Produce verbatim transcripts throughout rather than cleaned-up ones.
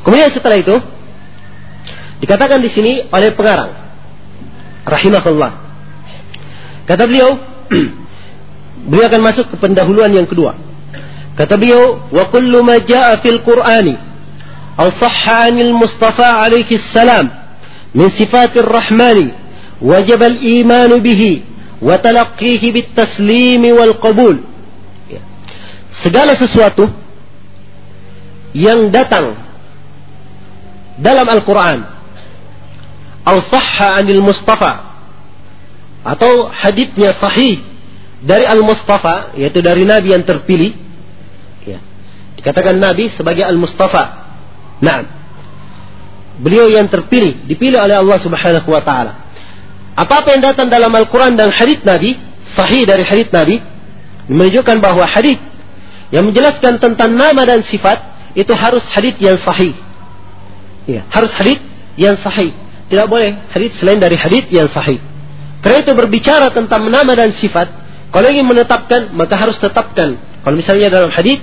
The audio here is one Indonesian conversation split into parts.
Kemudian setelah itu dikatakan di sini oleh pengarang rahimahullah. Kata beliau, beliau akan masuk ke pendahuluan yang kedua. Kata beliau, wa kullu ma jaa fil Qur'ani aw sahha 'anil Mustafa alaihi salam min sifatir rahmani wajib al-iman bihi wa talaqqihi bit taslim wal qabul. Segala sesuatu yang datang dalam Al-Quran atau sahha 'anil Mustafa, atau haditsnya sahih dari Al-Mustafa, yaitu dari Nabi yang terpilih, ya. Dikatakan Nabi sebagai Al-Mustafa. Nah, beliau yang terpilih, dipilih oleh Allah Subhanahu wa taala. Apa-apa yang datang dalam Al-Quran dan hadits Nabi, sahih dari hadits Nabi, menunjukkan bahwa hadits yang menjelaskan tentang nama dan sifat itu harus hadits yang sahih. Ya, harus hadits yang sahih. Tidak boleh hadits selain dari hadits yang sahih. Karena itu berbicara tentang nama dan sifat, kalau ingin menetapkan maka harus tetapkan. Kalau misalnya dalam hadits,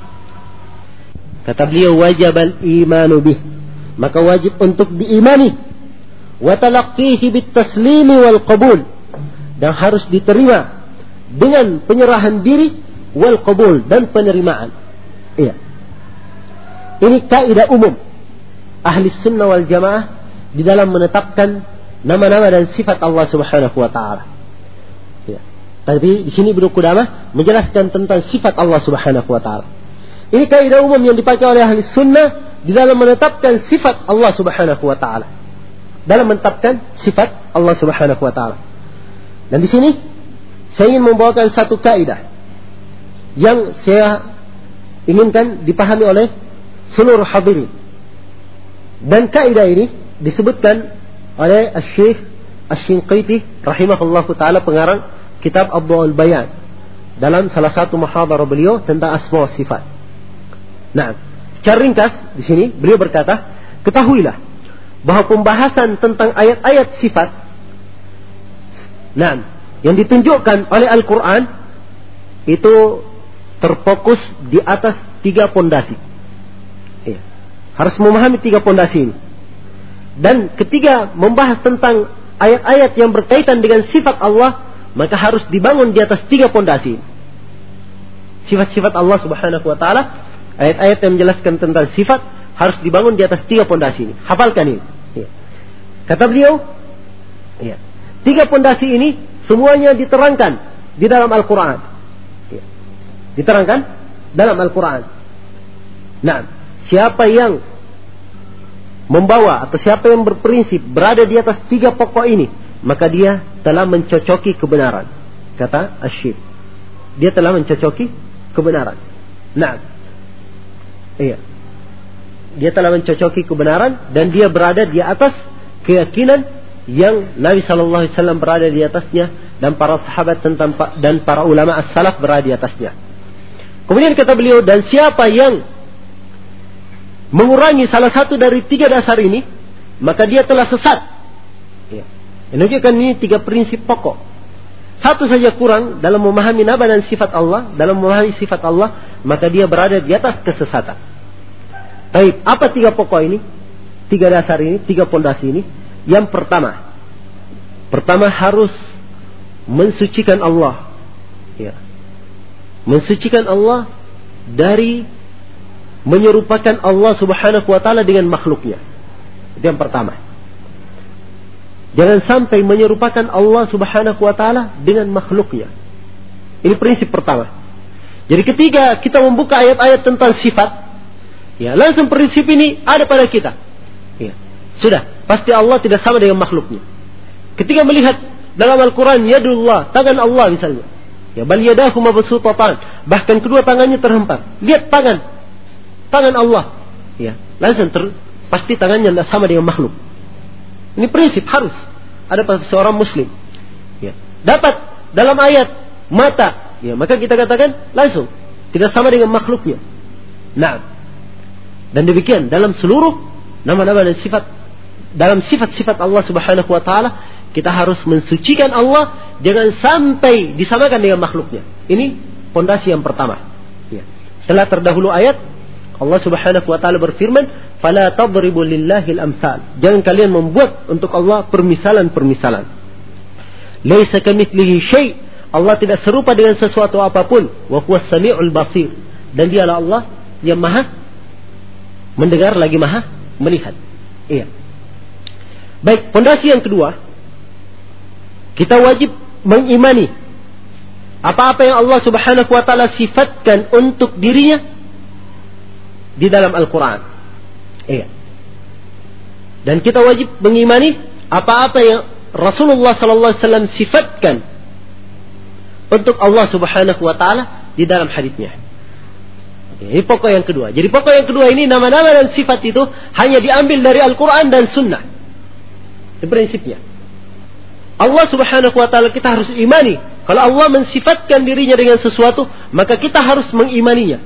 kata beliau, wajib al-imanu bih, maka wajib untuk diimani, wa talaqqihi bit taslimi wal qabul, dan harus diterima dengan penyerahan diri wal qabul, dan penerimaan. Iya. Ini kaidah umum ahli sunnah wal jamaah di dalam menetapkan nama-nama dan sifat Allah Subhanahu wa taala. Ya. Tapi di sini Ibnu Qudamah menjelaskan tentang sifat Allah Subhanahu wa taala. Ini kaidah umum yang dipakai oleh ahli sunnah di dalam menetapkan sifat Allah Subhanahu wa taala. Dalam menetapkan sifat Allah Subhanahu wa taala. Dan di sini saya ingin membawakan satu kaidah yang saya inginkan dipahami oleh seluruh hadirin. Dan kaidah ini disebutkan oleh Asy-Syaikh Asy-Shinqiti rahimahullahu taala, pengarang kitab Adwa'ul Bayan, dalam salah satu muhadarah beliau tentang asma wa sifat. Nah, secara ringkas di sini beliau berkata, ketahuilah bahwa pembahasan tentang ayat-ayat sifat, nah, yang ditunjukkan oleh Al-Quran itu terfokus di atas tiga pondasi. Ya. Harus memahami tiga pondasi ini. Dan ketika membahas tentang ayat-ayat yang berkaitan dengan sifat Allah, maka harus dibangun di atas tiga pondasi. Sifat-sifat Allah Subhanahu wa taala, ayat-ayat yang menjelaskan tentang sifat harus dibangun di atas tiga pondasi ini. Hafalkan ini. Ya. Kata beliau, ya, tiga pondasi ini semuanya diterangkan di dalam Al-Quran. Ya. Diterangkan dalam Al-Quran. Nah, siapa yang membawa atau siapa yang berprinsip berada di atas tiga pokok ini, maka dia telah mencocoki kebenaran. Kata Asy-Syaikh, dia telah mencocoki kebenaran. Nah, iya, dia telah mencocoki kebenaran dan dia berada di atas keyakinan yang Nabi Sallallahu Alaihi Wasallam berada di atasnya, dan para sahabat tentang dan para ulama as-salaf berada di atasnya. Kemudian kata beliau, dan siapa yang mengurangi salah satu dari tiga dasar ini, maka dia telah sesat. Ya. Menunjukkan ini tiga prinsip pokok. Satu saja kurang dalam memahami nama dan sifat Allah, dalam memahami sifat Allah, maka dia berada di atas kesesatan. Baik, apa tiga pokok ini? Tiga dasar ini, tiga pondasi ini. Yang pertama, pertama harus mensucikan Allah. Ya. Mensucikan Allah dari menyerupakan Allah Subhanahu wa taala dengan makhluknya. Itu yang pertama. Jangan sampai menyerupakan Allah Subhanahu wa taala dengan makhluknya. Ini prinsip pertama. Jadi ketika kita membuka ayat-ayat tentang sifat, ya, langsung prinsip ini ada pada kita. Ya. Sudah, pasti Allah tidak sama dengan makhluknya. Ketika melihat dalam Al-Quran yadullah, tangan Allah misalnya, ya, bal yadahu mabsutatan, bahkan kedua tangannya terhempar. Lihat tangan tangan Allah, ya, langsung ter, pasti tangannya tidak sama dengan makhluk. Ini prinsip harus ada pada seorang muslim. Ya. Dapat dalam ayat mata, ya, maka kita katakan langsung tidak sama dengan makhluknya. Nah, dan demikian dalam seluruh nama-nama dan sifat, dalam sifat-sifat Allah Subhanahu wa taala, kita harus mensucikan Allah, jangan sampai disamakan dengan makhluknya. Ini pondasi yang pertama. Ya. Telah terdahulu ayat Allah Subhanahu wa taala berfirman, "Fala tadribu lillahil amsal." Jangan kalian membuat untuk Allah permisalan-permisalan. Laisa kamitslihi syai'. Allah tidak serupa dengan sesuatu apapun. Wa huwas samiul basir. Dan dialah Allah yang Maha mendengar lagi Maha melihat. Iya. Baik, pondasi yang kedua, kita wajib mengimani apa-apa yang Allah Subhanahu wa taala sifatkan untuk dirinya di dalam Al-Quran. Iya. Dan kita wajib mengimani apa-apa yang Rasulullah sallallahu alaihi wasallam sifatkan untuk Allah Subhanahu wa taala di dalam haditsnya. Ini pokok yang kedua. Jadi pokok yang kedua ini, nama-nama dan sifat itu hanya diambil dari Al-Quran dan Sunnah. Itu prinsipnya. Allah Subhanahu wa taala kita harus imani. Kalau Allah mensifatkan dirinya dengan sesuatu, maka kita harus mengimaninya.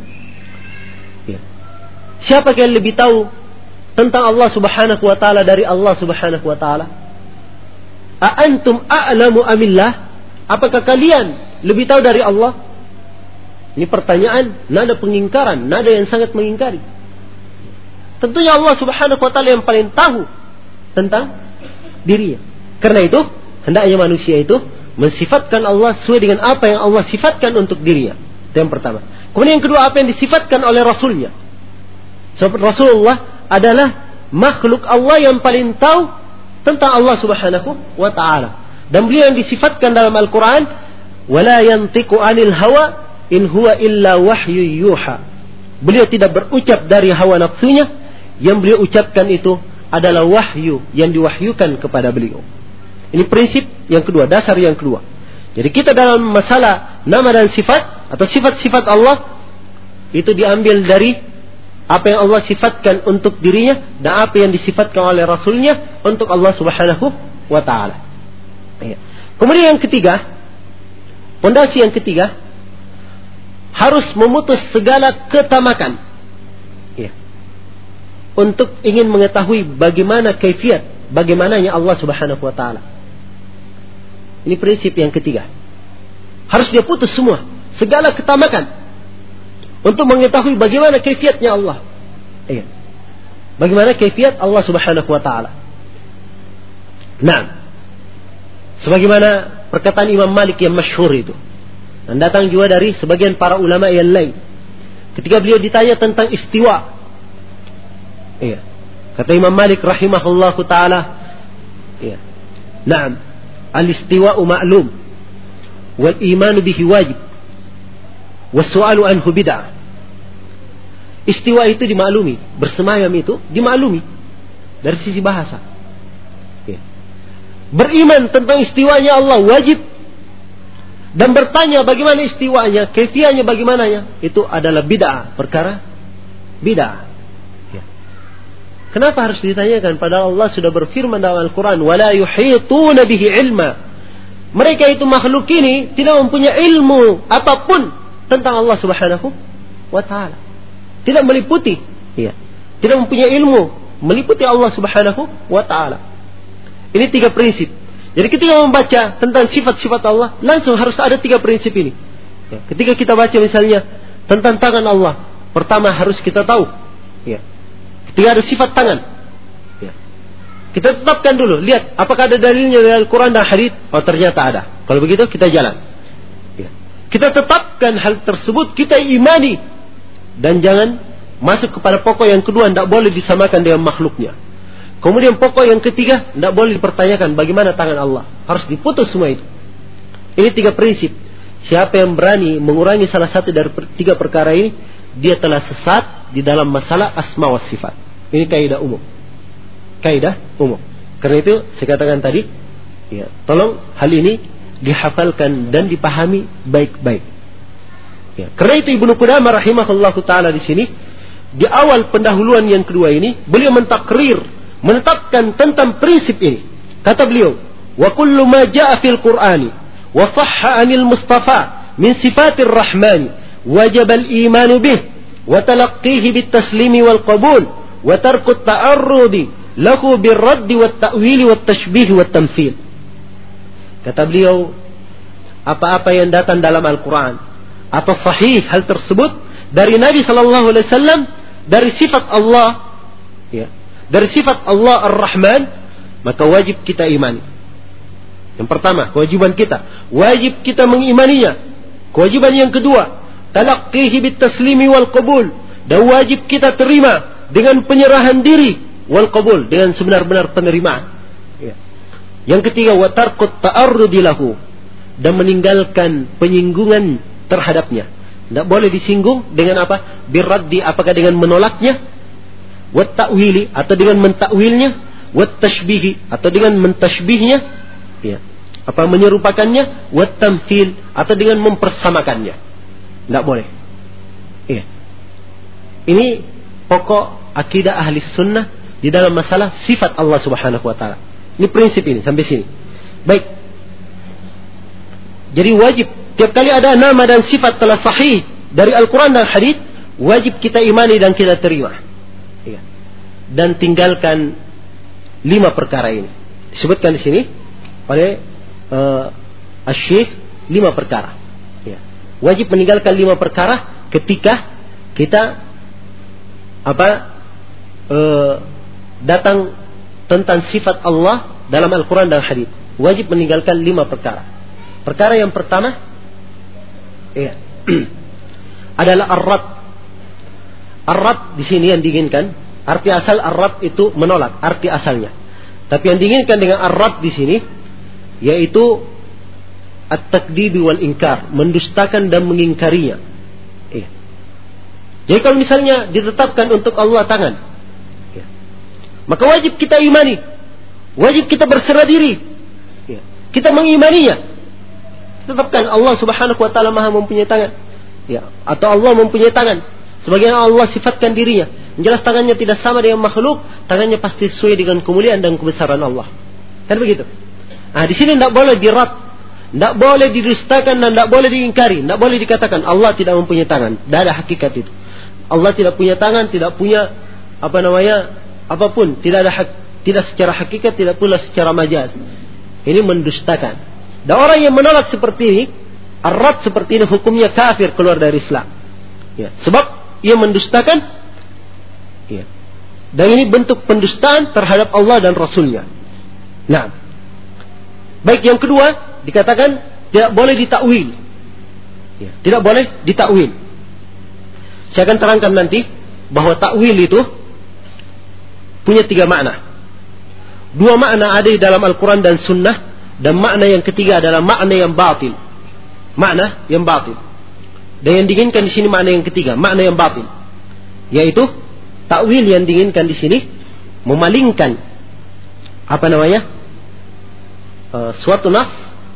Siapa yang lebih tahu tentang Allah Subhanahu wa taala dari Allah Subhanahu wa taala? A antum a'lamu amillah? Apakah kalian lebih tahu dari Allah? Ini pertanyaan, nada pengingkaran, nada yang sangat mengingkari. Tentunya Allah Subhanahu wa taala yang paling tahu tentang dirinya. Karena itu, hendaknya manusia itu mensifatkan Allah sesuai dengan apa yang Allah sifatkan untuk dirinya. Itu yang pertama. Kemudian yang kedua, apa yang disifatkan oleh Rasulnya. Sebab Rasulullah adalah makhluk Allah yang paling tahu tentang Allah Subhanahu wa taala. Dan beliau yang disifatkan dalam Al-Quran, wala yantiqu anil hawa in huwa illa wahyu yuha. Beliau tidak berucap dari hawa nafsunya, yang beliau ucapkan itu adalah wahyu yang diwahyukan kepada beliau. Ini prinsip yang kedua, dasar yang kedua. Jadi kita dalam masalah nama dan sifat atau sifat-sifat Allah itu diambil dari apa yang Allah sifatkan untuk dirinya dan apa yang disifatkan oleh Rasulnya untuk Allah Subhanahu wa ta'ala. Kemudian yang ketiga, pondasi yang ketiga, harus memutus segala ketamakan ya, untuk ingin mengetahui bagaimana kaifiat, bagaimananya Allah Subhanahu wa ta'ala. Ini prinsip yang ketiga. Harus dia putus semua, segala ketamakan, untuk mengetahui bagaimana kaifiatnya Allah. Iya. Bagaimana kaifiat Allah Subhanahu wa taala. Nah, sebagaimana perkataan Imam Malik yang masyhur itu, dan datang juga dari sebagian para ulama yang lain. Ketika beliau ditanya tentang istiwa. Iya. Kata Imam Malik rahimahullahu taala, iya. Naam, al-istiwa'u ma'lum wal imanu bihi wajib. Wassu'alu anhu bid'ah. Istiwa itu dimaklumi, bersemayam itu dimaklumi dari sisi bahasa. Ya. Beriman tentang istiwanya Allah wajib, dan bertanya bagaimana istiwanya, kaifiahnya bagaimananya, itu adalah bid'ah, perkara bid'ah. Ya. Kenapa harus ditanyakan? Padahal Allah sudah berfirman dalam Al-Quran, wala yuhituna bihi ilma. Mereka itu makhluk ini tidak mempunyai ilmu apapun tentang Allah Subhanahu wa ta'ala. Tidak meliputi, ya. Tidak mempunyai ilmu meliputi Allah Subhanahu wa ta'ala. Ini tiga prinsip. Jadi ketika membaca tentang sifat-sifat Allah, langsung harus ada tiga prinsip ini. Ya. Ketika kita baca misalnya tentang tangan Allah, pertama harus kita tahu, ya. Ketika ada sifat tangan, ya. Kita tetapkan dulu, lihat apakah ada dalilnya dari Al-Quran dan hadits. Oh, ternyata ada. Kalau begitu kita jalan. Kita tetapkan hal tersebut, kita imani, dan jangan masuk kepada pokok yang kedua, tidak boleh disamakan dengan makhluknya. Kemudian pokok yang ketiga, tidak boleh dipertanyakan bagaimana tangan Allah, harus diputus semua itu. Ini tiga prinsip. Siapa yang berani mengurangi salah satu dari tiga perkara ini, dia telah sesat di dalam masalah asma wa sifat. Ini kaidah umum. Kaidah umum. Karena itu saya katakan tadi, ya, tolong hal ini dihafalkan dan dipahami baik-baik. Ya, karena itu Ibnu Qudamah rahimahullahu taala di sini di awal pendahuluan yang kedua ini beliau mentakrir, menetapkan tentang prinsip ini. Kata beliau, wa kullu ma jaa fil Qur'ani wa sahha 'anil Mustafa min sifatir Rahman wajib al-iman bih wa talaqqihi bit taslimi wal qabul wa tarku at-ta'arrudi lahu bir radd wat ta'wil wat tashbih wat tamthil. Kata beliau, apa-apa yang datang dalam Al-Quran atau sahih hal tersebut dari Nabi Sallallahu Alaihi Wasallam dari sifat Allah, ya, dari sifat Allah Ar-Rahman, maka wajib kita imani. Yang pertama, kewajiban kita, wajib kita mengimaninya. Kewajiban yang kedua, talaqqihi bit-taslimi wal qabul, dan wajib kita terima dengan penyerahan diri, wal qabul, dengan sebenar-benar penerimaan. Ya. Yang ketiga, wa tarqut ta'arrudi lahu, dan meninggalkan penyinggungan terhadapnya. Tidak boleh disinggung dengan apa? Birraddi, apakah dengan menolaknya, wat ta'wili, atau dengan mentakwilnya, wat tashbihi, atau dengan mentashbihnya, ya, apa menyerupakannya, wat tamthil, atau dengan mempersamakannya. Tidak boleh. Ya. Ini pokok akidah ahli sunnah di dalam masalah sifat Allah Subhanahu wa taala. Ini prinsip ini sampai sini. Baik. Jadi wajib tiap kali ada nama dan sifat telah sahih dari Al-Quran dan Hadits, wajib kita imani dan kita terima. Ya. Dan tinggalkan lima perkara ini. Disebutkan di sini oleh uh, Asy-Syaikh lima perkara. Ya. Wajib meninggalkan lima perkara ketika kita apa uh, datang tentang sifat Allah dalam Al-Quran dan Hadits. Wajib meninggalkan lima perkara. Perkara yang pertama, ya, adalah ar-rad. Ar-rad di sini yang diinginkan, arti asal ar-rad itu menolak, arti asalnya. Tapi yang diinginkan dengan ar-rad di sini yaitu at-takdzib wal inkar, mendustakan dan mengingkarinya. Ya. Jadi kalau misalnya ditetapkan untuk Allah tangan, ya, maka wajib kita imani, wajib kita berserah diri, ya, kita mengimaninya. Tetapkan Allah Subhanahu wa taala Maha mempunyai tangan, ya, atau Allah mempunyai tangan sebagaimana Allah sifatkan dirinya. Jelas tangannya tidak sama dengan makhluk, tangannya pasti sesuai dengan kemuliaan dan kebesaran Allah. Kan begitu? Nah, di sini tidak boleh dirad, tidak boleh didustakan dan tidak boleh diingkari, tidak boleh dikatakan Allah tidak mempunyai tangan. Tidak ada hakikat itu. Allah tidak punya tangan, tidak punya apa namanya apapun, tidak ada hak, tidak secara hakikat, tidak pula secara majaz. Ini mendustakan. Dan orang yang menolak seperti ini, ar-rad seperti ini, hukumnya kafir, keluar dari Islam. Ya, sebab ia mendustakan. Ya. Dan ini bentuk pendustaan terhadap Allah dan Rasulnya. Nah, baik, yang kedua dikatakan tidak boleh ditakwil. Ya, tidak boleh ditakwil. Saya akan terangkan nanti bahwa takwil itu punya tiga makna. Dua makna ada di dalam Al-Quran dan Sunnah. Dan makna yang ketiga adalah makna yang batil. Makna yang batil. Dan yang diinginkan di sini makna yang ketiga, makna yang batil. Yaitu takwil yang diinginkan di sini memalingkan apa namanya? Uh, suatu nas,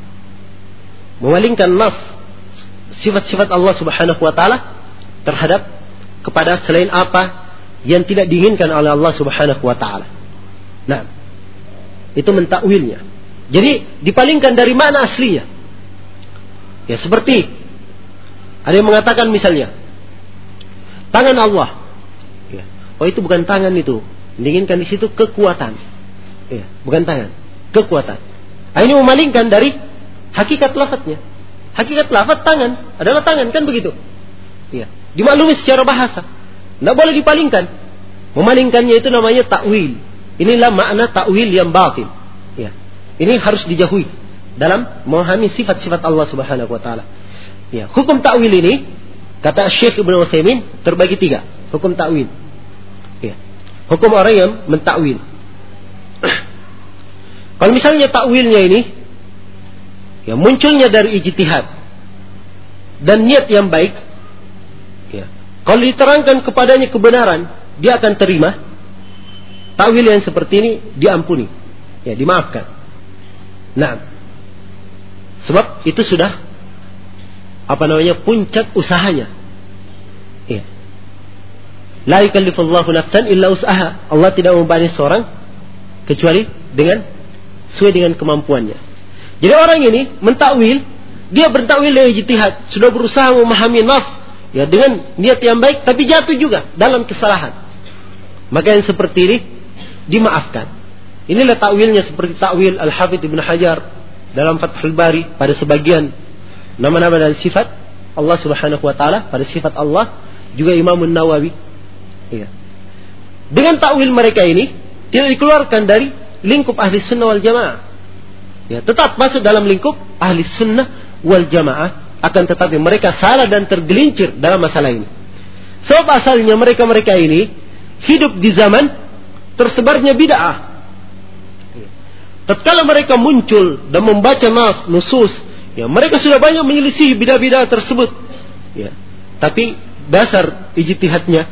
memalingkan nas sifat-sifat Allah Subhanahu wa taala terhadap kepada selain apa yang tidak diinginkan oleh Allah Subhanahu wa taala. Nah, itu mentakwilnya. Jadi dipalingkan dari makna aslinya. Ya, seperti ada yang mengatakan misalnya tangan Allah. Ya. Oh, itu bukan tangan itu. Diinginkan di situ kekuatan. Ya, bukan tangan, kekuatan. Nah, ini memalingkan dari hakikat lafadznya. Hakikat lafadz tangan adalah tangan, kan begitu? Ya, dimaklumi secara bahasa. Tidak boleh dipalingkan. Memalingkannya itu namanya takwil. Inilah makna takwil yang batil. Ya. Ini harus dijauhi dalam memahami sifat-sifat Allah Subhanahu wa taala. Ya, hukum takwil ini kata Syekh Ibnu Utsaimin terbagi tiga. Hukum takwil. Ya. Hukum orang yang mentakwil. Kalau misalnya takwilnya ini ya munculnya dari ijtihad dan niat yang baik, ya. Kalau diterangkan kepadanya kebenaran, dia akan terima. Takwil yang seperti ini diampuni. Ya, dimaafkan. Nah, sebab itu sudah apa namanya puncak usahanya. Ya. La yukallifullahu nafsan illa usaha. Allah tidak membebani seorang kecuali dengan sesuai dengan kemampuannya. Jadi orang ini mentakwil, dia bertakwil dengan ijtihad, sudah berusaha memahami nas ya dengan niat yang baik, tapi jatuh juga dalam kesalahan. Maka yang seperti ini dimaafkan. Inilah takwilnya seperti takwil Al-Hafidz Ibnu Hajar dalam Fathul Bari pada sebagian nama-nama dan sifat Allah Subhanahu wa taala, pada sifat Allah, juga Imam An-Nawawi Ya. Dengan takwil mereka ini tidak dikeluarkan dari lingkup ahli sunnah wal jamaah. Ya, tetap masuk dalam lingkup ahli sunnah wal jamaah, akan tetapi mereka salah dan tergelincir dalam masalah ini. Sebab asalnya mereka-mereka ini hidup di zaman tersebarnya bid'ah. Tatkala mereka muncul dan membaca nas, nusus, ya mereka sudah banyak menyelisihi bid'ah-bid'ah tersebut. Ya. Tapi dasar ijtihadnya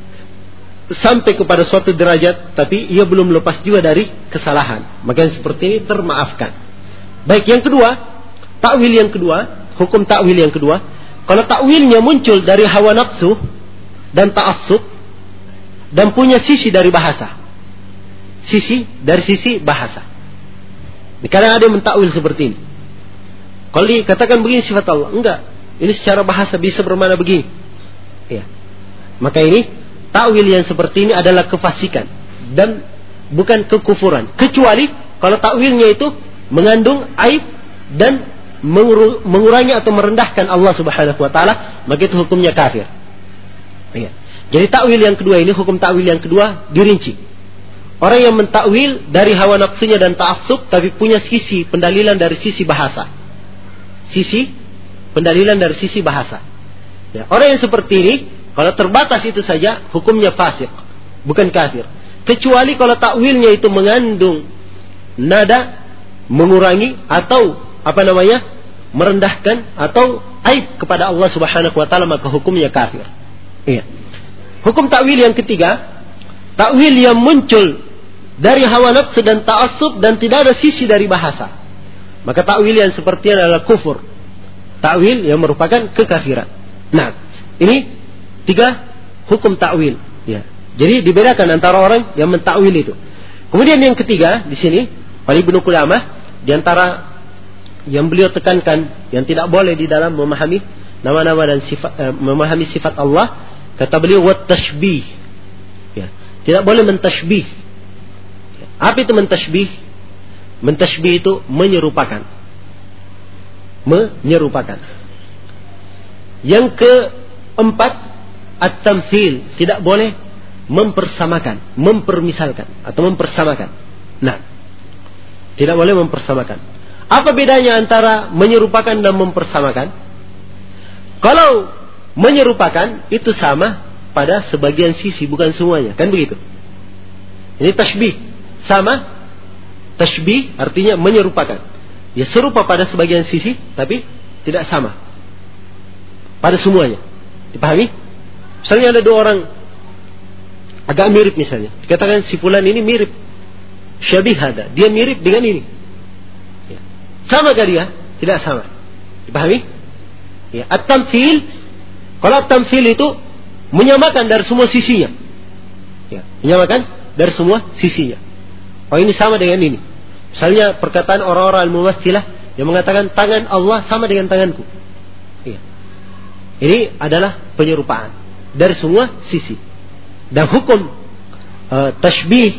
sampai kepada suatu derajat, tapi ia belum lepas juga dari kesalahan. Maka yang seperti ini termaafkan. Baik, yang kedua, takwil yang kedua, hukum takwil yang kedua, kalau takwilnya muncul dari hawa nafsu dan ta'assub dan punya sisi dari bahasa. Sisi dari sisi bahasa. Kadang ada yang mentakwil seperti ini. Kalau dikatakan begini sifat Allah, enggak. Ini secara bahasa bisa bermakna begini. Ya. Maka ini takwil yang seperti ini adalah kefasikan dan bukan kekufuran, kecuali kalau takwilnya itu mengandung aib dan mengurangi atau merendahkan Allah Subhanahu wa taala, maka itu hukumnya kafir. Ya. Jadi takwil yang kedua ini, hukum takwil yang kedua dirinci. Orang yang mentakwil dari hawa nafsunya dan ta'assub tapi punya sisi pendalilan dari sisi bahasa. Sisi pendalilan dari sisi bahasa. Ya. Orang yang seperti ini kalau terbatas itu saja hukumnya fasik, bukan kafir. Kecuali kalau takwilnya itu mengandung nada mengurangi atau apa namanya? merendahkan atau aib kepada Allah Subhanahu wa taala, maka hukumnya kafir. Iya. Hukum takwil yang ketiga, takwil yang muncul dari hawa nafsu dan ta'assub dan tidak ada sisi dari bahasa. Maka takwil yang seperti adalah kufur. Takwil yang merupakan kekafiran. Nah, ini tiga hukum takwil, ya. Jadi dibedakan antara orang yang mentakwil itu. Kemudian yang ketiga di sini oleh Ibnu Qudamah, di antara yang beliau tekankan yang tidak boleh di dalam memahami nama-nama dan sifat, eh, memahami sifat Allah, kata beliau wat tashbih. Ya, tidak boleh mentashbih. Ya. Apa itu mentashbih? Mentashbih itu menyerupakan. Menyerupakan. Yang keempat, at-tamtsil, tidak boleh mempersamakan, mempermisalkan atau mempersamakan. Nah, tidak boleh mempersamakan. Apa bedanya antara menyerupakan dan mempersamakan? Kalau menyerupakan itu sama pada sebagian sisi, bukan semuanya, kan begitu? Ini tashbih, sama. Tashbih artinya menyerupakan. Ya serupa pada sebagian sisi, tapi tidak sama pada semuanya. Dipahami? Misalnya ada dua orang agak mirip misalnya, dikatakan si fulan ini mirip, syabih hada, dia mirip dengan ini. Ya. Sama gak dia? Tidak sama. Dipahami? Ya, at-tamthil, kalau at-tamthil itu menyamakan dari semua sisinya. Ya, menyamakan dari semua sisinya. Oh ini sama dengan ini. Misalnya perkataan orang-orang al-mumatsilah yang mengatakan tangan Allah sama dengan tanganku. Ya. Ini adalah penyerupaan dari semua sisi. Dan hukum uh, tashbih,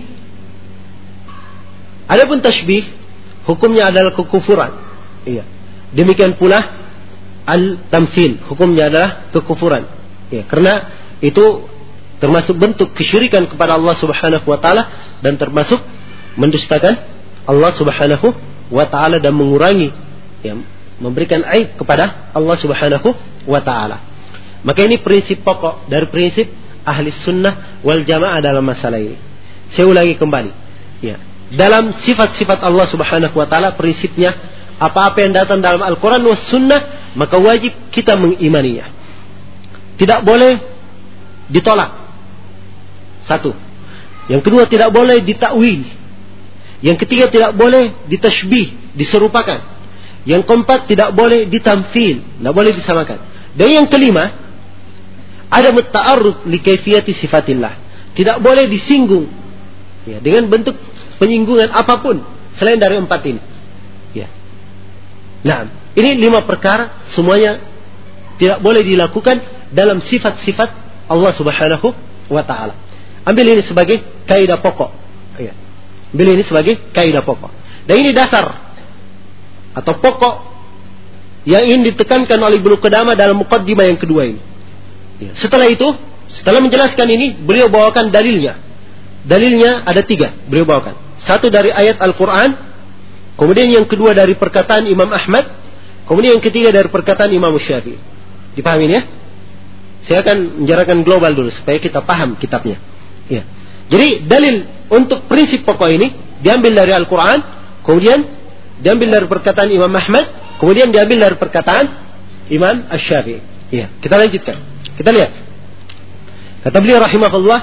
adapun tashbih hukumnya adalah kekufuran. Iya. Demikian pula al-tamtsil, hukumnya adalah kekufuran. Ya, karena itu termasuk bentuk kesyirikan kepada Allah Subhanahu wa taala dan termasuk mendustakan Allah Subhanahu wa taala dan mengurangi, ya, memberikan aib kepada Allah Subhanahu wa taala. Maka ini prinsip pokok dari prinsip ahli sunnah wal jamaah dalam masalah ini. Saya ulangi kembali. Ya. Dalam sifat-sifat Allah Subhanahu wa taala, prinsipnya apa-apa yang datang dalam Al-Quran was sunnah, maka wajib kita mengimaninya. Tidak boleh ditolak. Satu. Yang kedua, tidak boleh ditakwil. Yang ketiga, tidak boleh ditashbih, diserupakan. Yang keempat, tidak boleh ditamthil, tidak boleh disamakan. Dan yang kelima, ada mutta'arrud li kaifiyati sifatillah. Tidak boleh disinggung, ya, dengan bentuk penyinggungan apapun selain dari empat ini. Ya. Nah, ini lima perkara semuanya tidak boleh dilakukan dalam sifat-sifat Allah Subhanahu wa taala. Ambil ini sebagai kaidah pokok. Ya. Ambil ini sebagai kaidah pokok. Dan ini dasar atau pokok yang ingin ditekankan oleh Ibnu Qudamah dalam muqaddimah yang kedua ini. Ya. Setelah itu, Setelah menjelaskan ini, beliau bawakan dalilnya. Dalilnya ada tiga, beliau bawakan. Satu dari ayat Al-Quran, kemudian yang kedua dari perkataan Imam Ahmad, kemudian yang ketiga dari perkataan Imam Syafi'i. Dipahami ya? Saya akan menjarakan global dulu supaya kita paham kitabnya. Ya. Jadi dalil untuk prinsip pokok ini diambil dari Al-Quran, kemudian diambil dari perkataan Imam Ahmad, kemudian diambil dari perkataan Imam Asy-Syafi'i. Ya. Kita lanjutkan. Kita lihat. Kata beliau rahimahullah,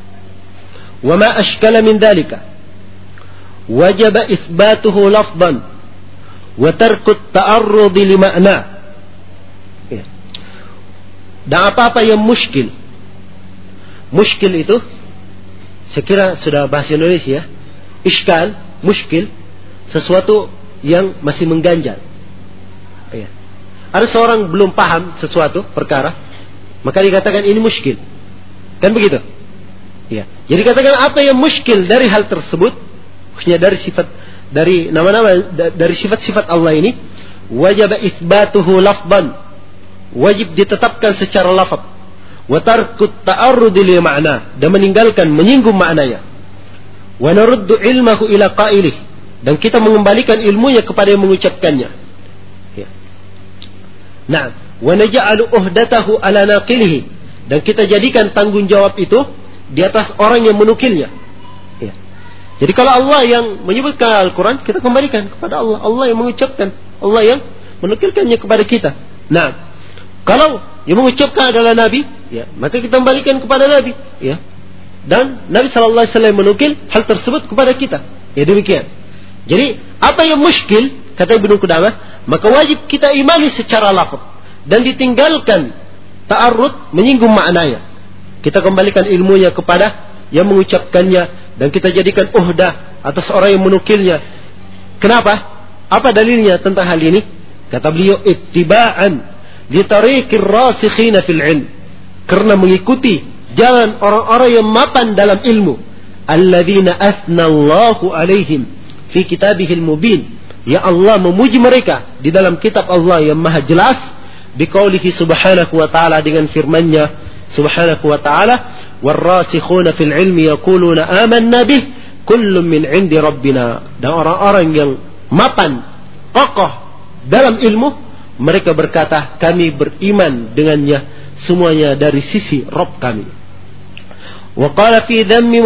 "Wa ma ashkala min dzalika wajib itsbatuhu lafdhan wa tarku at-ta'arrud li ma'na." Ya. Dan apa-apa yang muskil. Muskil itu saya kira sudah bahasa Indonesia ya. Iskal, muskil, sesuatu yang masih mengganjal. Ya. Ada seorang belum paham sesuatu perkara, maka dikatakan ini muskil. Kan begitu? Ya. Jadi katakan apa yang muskil dari hal tersebut, khususnya dari sifat, dari nama-nama, dari sifat-sifat Allah ini, wajib itsbatuhu lafdan, wajib ditetapkan secara lafaz, wa tarkut ta'arrud li ma'na, dan meninggalkan menyinggung maknanya, wa naruddu ilmahu ila qailih, dan kita mengembalikan ilmunya kepada yang mengucapkannya. Ya. Nah, wa naj'alu uhdatahu ala naqilihi, dan kita jadikan tanggung jawab itu di atas orang yang menukilnya. Ya. Jadi kalau Allah yang menyebutkan Al-Quran, kita kembalikan kepada Allah. Allah yang mengucapkan, Allah yang menukilkannya kepada kita. Nah, kalau yang mengucapkan adalah Nabi, ya, maka kita kembalikan kepada Nabi. Ya. Dan Nabi Sallallahu Alaihi Wasallam menukil hal tersebut kepada kita. Ya demikian. Jadi apa yang muskil, kata Ibnu Qudamah, maka wajib kita imani secara lafaz dan ditinggalkan ta'arrud, menyinggung maknanya. Kita kembalikan ilmunya kepada yang mengucapkannya, dan kita jadikan uhdah atas orang yang menukilnya. Kenapa? Apa dalilnya tentang hal ini? Kata beliau, ittiba'an li tariqir rasikhina fil ilm, karena mengikuti jalan orang-orang yang mapan dalam ilmu, alladzina athnallahu alaihim fi kitabihil mubin, ya Allah memuji mereka di dalam kitab Allah yang maha jelas, biqaulihi subhanahu wa ta'ala, dengan firman-Nya subhanahu wa ta'ala, warrasikhuna fil ilmi yaquluna amanna bih kullun min 'indi rabbina, dan orang-orang yang mapan kokoh dalam ilmu, mereka berkata kami beriman dengannya, semuanya dari sisi Rabb kami. Wa qala fi dhammi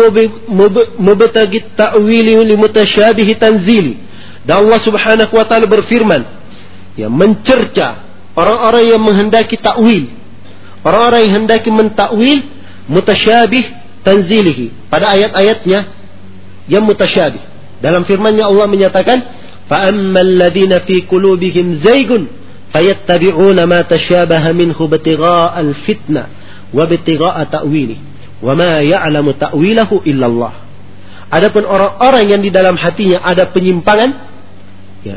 mubtaghi at-ta'wili li mutasyabihi tanzili, dan Allah subhanahu wa ta'ala berfirman, ya, mencerca orang-orang yang menghendaki takwil, orang-orang yang hendaki mentakwil mutasyabih tanzilihi, pada ayat-ayatnya yang mutasyabih. Dalam firman-Nya Allah menyatakan, fa ammal ladzina fi qulubihim zaygun fayattabi'una ma tasyabaha minhu ibtigha'a al-fitnah wa ibtigha'a ta'wili wa ma ya'lamu ta'wilahu illa Allah. Adapun orang-orang yang di dalam hatinya ada penyimpangan, ya,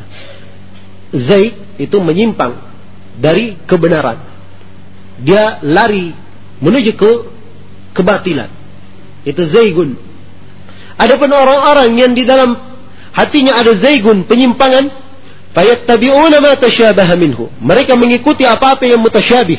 zaid itu menyimpang dari kebenaran, dia lari menuju ke kebatilan, itu zaygun. Adapun orang-orang yang di dalam hatinya ada zaygun, penyimpangan, fayattabi'una ma tasyabaha minhu, mereka mengikuti apa-apa yang mutasyabih,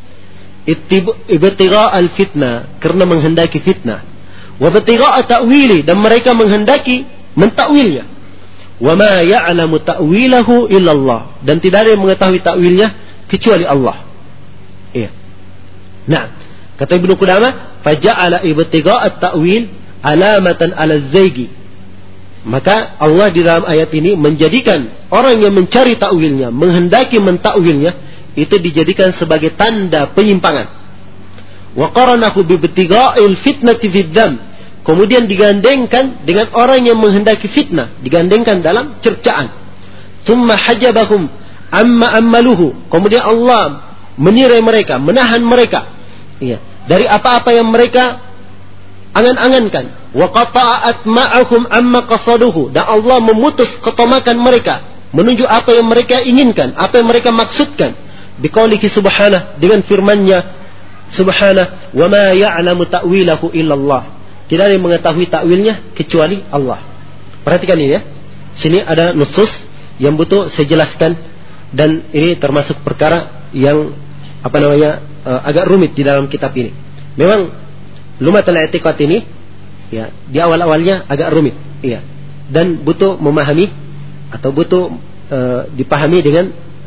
ibtigha' al-fitnah, karena menghendaki fitnah, wa ibtigha' ta'wili, dan mereka menghendaki mentakwilnya, wa ma ya'lamu ta'wilahu illallah, dan tidak ada yang mengetahui takwilnya kecuali Allah. Iya. Nah, kata Ibnu Qudamah, faja'ala ibtigha' at-ta'wil alamatan 'ala az-zaygi, maka Allah di dalam ayat ini menjadikan orang yang mencari takwilnya, menghendaki mentakwilnya, itu dijadikan sebagai tanda penyimpangan. Wa qaranahu bi ibtigha'il fitnati fid dham, kemudian digandengkan dengan orang yang menghendaki fitnah, digandengkan dalam cercaan. Tsumma hajabahum amma ammaluhu, kemudian Allah menirai mereka, menahan mereka, ya, dari apa-apa yang mereka angan-angankan. Wa qata'a atma'ahum amma qasaduhu, dan Allah memutus ketomakan mereka menuju apa yang mereka inginkan, apa yang mereka maksudkan. Biqaulihi subhanahu, dengan firman-Nya subhanahu, wa ma ya'lamu ta'wilahu illallah, tidak ada yang mengetahui takwilnya kecuali Allah. Perhatikan ini ya. Sini ada nusus yang butuh saya jelaskan, dan ini termasuk perkara yang apa namanya uh, agak rumit di dalam kitab ini. Memang lumatul i'tiqad ini ya di awal-awalnya agak rumit, iya. Dan butuh memahami atau butuh e, dipahami dengan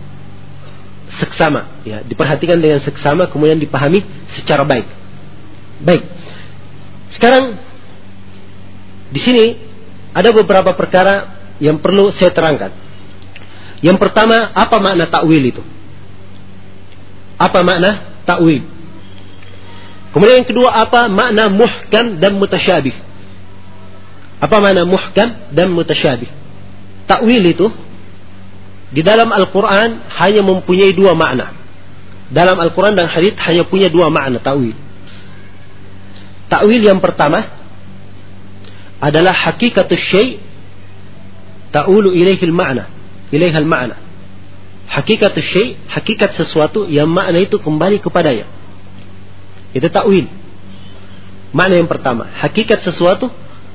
seksama, ya, diperhatikan dengan seksama kemudian dipahami secara baik. Baik. Sekarang di sini ada beberapa perkara yang perlu saya terangkan. Yang pertama, apa makna takwil itu? Apa makna takwil? Kemudian yang kedua, apa makna muhkam dan mutasyabih? Apa makna muhkam dan mutasyabih? Takwil itu di dalam Al-Quran hanya mempunyai dua makna. Dalam Al-Quran dan hadits hanya punya dua makna takwil. Takwil yang pertama adalah hakikatus syai' ta'ulu ilaihil ma'na, ilaihal ma'na. Hakikatus syai', hakikat sesuatu yang makna itu kembali kepadanya. Itu takwil. Makna yang pertama, hakikat sesuatu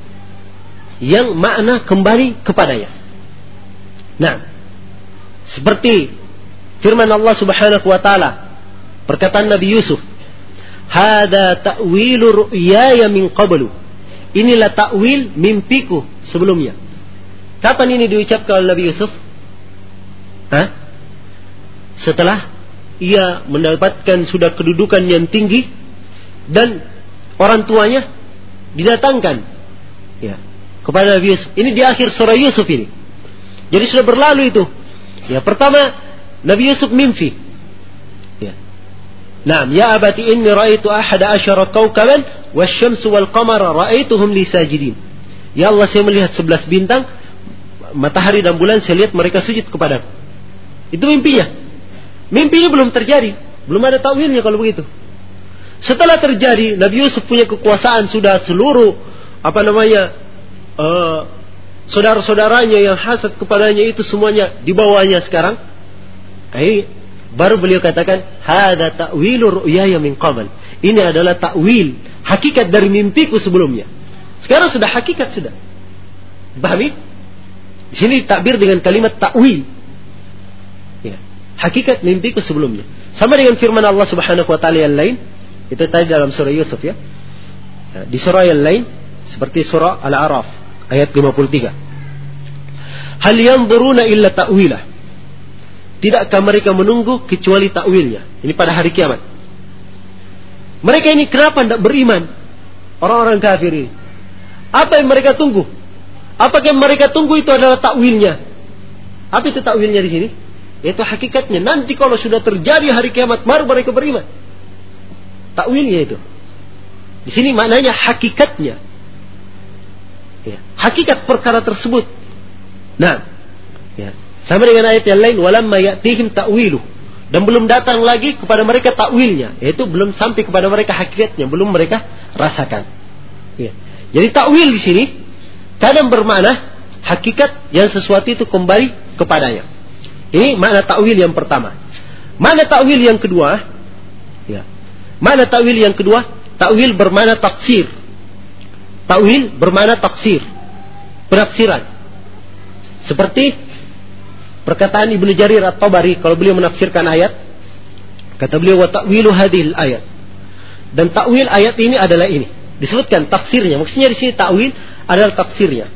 yang makna kembali kepadanya. Nah, seperti firman Allah Subhanahu wa taala, perkataan Nabi Yusuf, "Hada ta'wilu ru'yaya min qablu." Inilah takwil mimpiku sebelumnya. Kapan ini diucapkan oleh Nabi Yusuf? Hah? Setelah ia mendapatkan sudah kedudukan yang tinggi dan orang tuanya didatangkan, ya, kepada Nabi Yusuf. Ini di akhir surah Yusuf ini. Jadi sudah berlalu itu. Ya, pertama Nabi Yusuf mimpi. Ya. Naam, ya abati inni ra'aitu ahada asyara kawkaban wasyamsu wal qamara ra'aituhum li sajidin. Ya Allah, saya melihat sebelas bintang, matahari dan bulan, saya lihat mereka sujud kepadaku. Itu mimpinya. Mimpinya belum terjadi, belum ada takwilnya kalau begitu. Setelah terjadi, Nabi Yusuf punya kekuasaan, sudah seluruh apa namanya uh, saudara-saudaranya yang hasad kepadanya itu semuanya di bawahnya sekarang. Eh, baru beliau katakan, hada ta'wilu ru'yaya min qabl. Ini adalah takwil, hakikat dari mimpiku sebelumnya. Sekarang sudah hakikat sudah. Pahami? Di sini takbir dengan kalimat takwil. Ya, hakikat mimpiku sebelumnya. Sama dengan firman Allah Subhanahu wa taala yang lain, itu tadi dalam surah Yusuf ya. Di surah yang lain seperti surah Al-A'raf ayat lima puluh tiga. Hal yanzuruna illa ta'wilah. Tidakkah mereka menunggu kecuali takwilnya? Ini pada hari kiamat. Mereka ini kenapa tidak beriman? Orang-orang kafir ini. Apa yang mereka tunggu? Apakah yang mereka tunggu itu adalah takwilnya? Apa itu takwilnya di sini? Yaitu hakikatnya. Nanti kalau sudah terjadi hari kiamat baru mereka beriman. Takwilnya itu. Di sini maknanya hakikatnya. Ya, hakikat perkara tersebut. Nah, ya, sama dengan ayat yang lain, walamma ya'tihim ta'wilu, dan belum datang lagi kepada mereka takwilnya, yaitu belum sampai kepada mereka hakikatnya, belum mereka rasakan. Ya. Jadi takwil di sini kadang bermakna hakikat yang sesuatu itu kembali kepadanya. Ini makna takwil yang pertama. Makna takwil yang kedua, ya. Makna takwil yang kedua, takwil bermakna taksir. Takwil bermakna taksir, penafsiran. Seperti perkataan Ibnu Jarir At-Tabari kalau beliau menafsirkan ayat, kata beliau, wa ta'wilu hadhil ayat. Dan takwil ayat ini adalah ini. Disebutkan taksirnya. Maksudnya di sini takwil adalah taksirnya.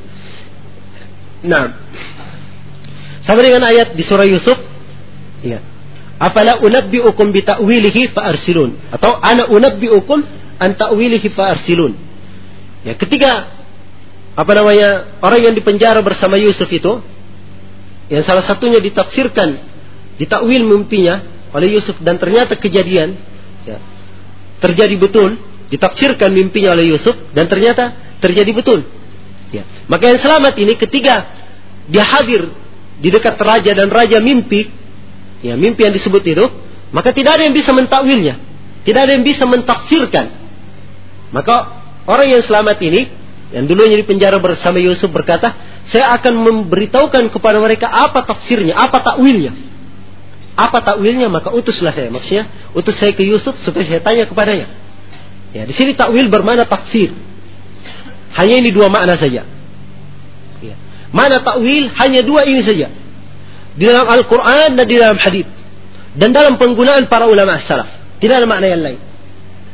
Nah, sama dengan ayat di surah Yusuf, ya. Afala unabbi'ukum bi ta'wilihi fa arsilun, atau ana unabbi'ukum an ta'wilihi fa arsilun. Ya, ketika apa namanya orang yang dipenjara bersama Yusuf itu, yang salah satunya ditafsirkan, ditakwil mimpinya oleh Yusuf, dan ternyata kejadian, ya, terjadi betul, ditafsirkan mimpinya oleh Yusuf dan ternyata terjadi betul. Ya. Maka yang selamat ini ketika dia hadir di dekat raja dan raja mimpi, ya, mimpi yang disebut itu, maka tidak ada yang bisa mentakwilnya, tidak ada yang bisa mentafsirkan. Maka orang yang selamat ini, yang dulunya di penjara bersama Yusuf, berkata, saya akan memberitahukan kepada mereka apa tafsirnya, apa takwilnya. Apa takwilnya, maka utuslah saya. Maksudnya, utus saya ke Yusuf supaya saya tanya kepadanya. Ya, di sini takwil bermakna tafsir. Hanya ini dua makna saja. Ya. Makna takwil hanya dua ini saja. Di dalam Al-Quran dan di dalam hadits. Dan dalam penggunaan para ulama salaf. Tidak ada makna yang lain.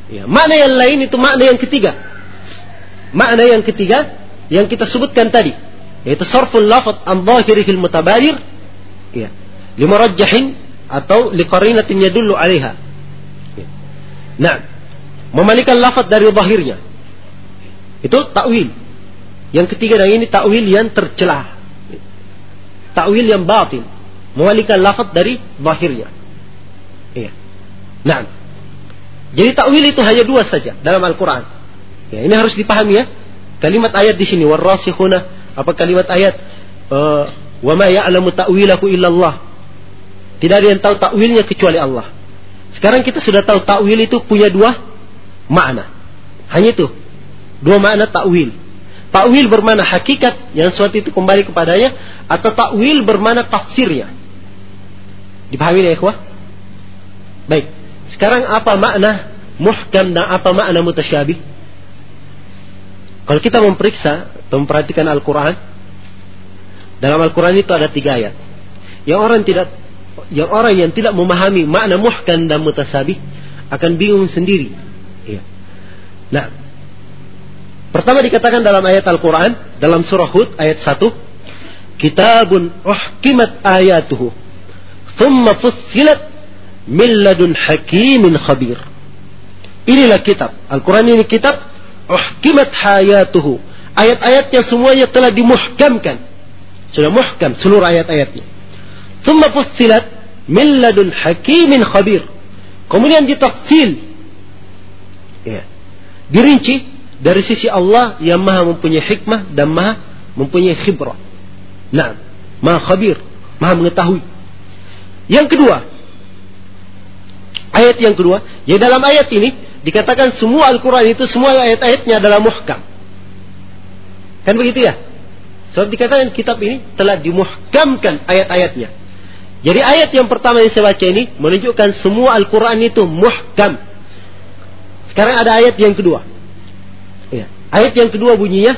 Ya, makna yang lain itu makna yang ketiga. Makna yang ketiga yang kita sebutkan tadi, yaitu sarful lafaz an dhahirihil mutabadir, ya, limarajjahin atau liqarinatin yadullu 'alaiha. Ya. Nah, memalingkan lafaz dari zahirnya. Itu takwil. Yang ketiga dan ini takwil yang tercelah. Takwil yang batin, memalingkan lafaz dari zahirnya. Ya. Nah, jadi takwil itu hanya dua saja dalam Al-Quran. Ya, ini harus dipahami ya. Kalimat ayat di sini warasikhuna, apa kalimat ayat uh, wa ma ya'lamu ta'wilahu illallah. Tidak ada yang tahu takwilnya kecuali Allah. Sekarang kita sudah tahu takwil itu punya dua makna. Hanya itu. Dua makna takwil. Takwil bermakna hakikat yang sesuatu itu kembali kepadanya, atau takwil bermakna tafsirnya. Dipahami ya ikhwah? Baik. Sekarang apa makna muhkam dan apa makna mutasyabih? Kalau kita memperiksa atau memperhatikan Al-Quran, dalam Al-Quran itu ada tiga ayat. Yang orang tidak, yang orang yang tidak memahami makna muhkam dan mutasyabih akan bingung sendiri. Ya. Nah, pertama dikatakan dalam ayat Al-Quran dalam surah Hud ayat satu, kitabun uhkimat ayatuhu, thumma fussilat min ladun hakimin khabir. Inilah kitab. Al-Quran ini kitab uhkimat hayatuhu. Ayat-ayatnya semuanya telah dimuhkamkan. Sudah muhkam seluruh ayat-ayatnya. Thumma fussilat min ladun hakimin khabir. Kemudian ditafsil. Ya. Dirinci dari sisi Allah yang maha mempunyai hikmah dan maha mempunyai khibrah. Nah, maha khabir, maha mengetahui. Yang kedua, ayat yang kedua, ya dalam ayat ini dikatakan semua Al-Quran itu semua ayat-ayatnya adalah muhkam. Kan begitu ya? Sebab dikatakan kitab ini telah dimuhkamkan ayat-ayatnya. Jadi ayat yang pertama yang saya baca ini menunjukkan semua Al-Quran itu muhkam. Sekarang ada ayat yang kedua. Ya. Ayat yang kedua bunyinya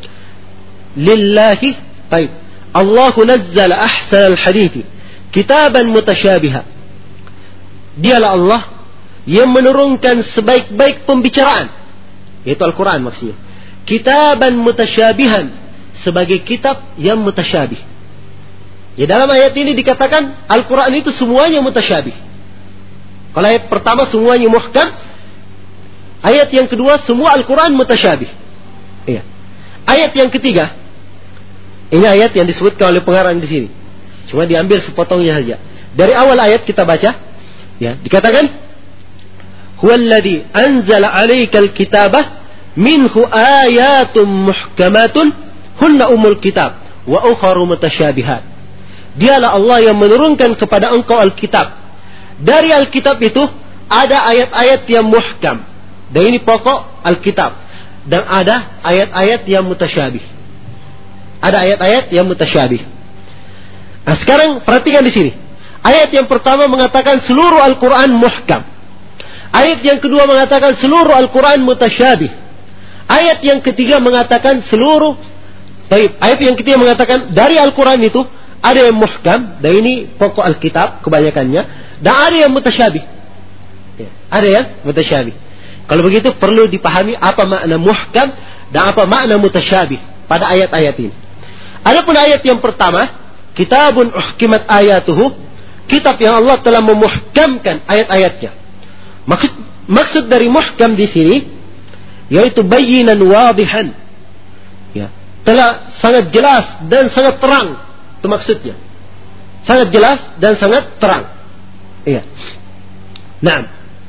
lillahi taib Allahu nazzala ahsanal hadithi kitaban mutasyabiha. Dialah Allah yang menurunkan sebaik-baik pembicaraan, yaitu Al-Quran maksudnya. Kitaban mutasyabihan, sebagai kitab yang mutasyabih. Ya, dalam ayat ini dikatakan Al-Quran itu semuanya mutasyabih. Kalau ayat pertama semuanya muhkam, ayat yang kedua semua Al-Quran mutasyabih. Iya. Ayat yang ketiga, ini ayat yang disebutkan oleh pengarang di sini. Cuma diambil sepotongnya saja. Dari awal ayat kita baca, ya, dikatakan huwallazi anzala 'alaikal kitabah minhu ayatun muhkamatun hunna umul kitab wa ukharu mutasyabihat. Dialah Allah yang menurunkan kepada engkau Alkitab. Dari Alkitab itu ada ayat-ayat yang muhkam, dan ini pokok Alkitab, dan ada ayat-ayat yang mutasyabih. Ada ayat-ayat yang mutasyabih. Nah, sekarang perhatikan di sini. Ayat yang pertama mengatakan seluruh Al-Quran muhkam. Ayat yang kedua mengatakan seluruh Al-Quran mutasyabih. Ayat yang ketiga mengatakan seluruh taib. Ayat yang ketiga mengatakan dari Al-Quran itu ada yang muhkam, dan ini pokok Alkitab kebanyakannya, dan ada yang mutasyabih. Ya, ada yang mutasyabih. Kalau begitu perlu dipahami apa makna muhkam dan apa makna mutasyabih pada ayat-ayat ini. Adapun ayat yang pertama, kitabun uhkimat ayatuhu, kitab yang Allah telah memuhkamkan ayat-ayatnya. Maksud maksud dari muhkam di sini yaitu bayyinan wadihan. Ya, telah sangat jelas dan sangat terang. Itu maksudnya. Sangat jelas dan sangat terang. Iya. Nah.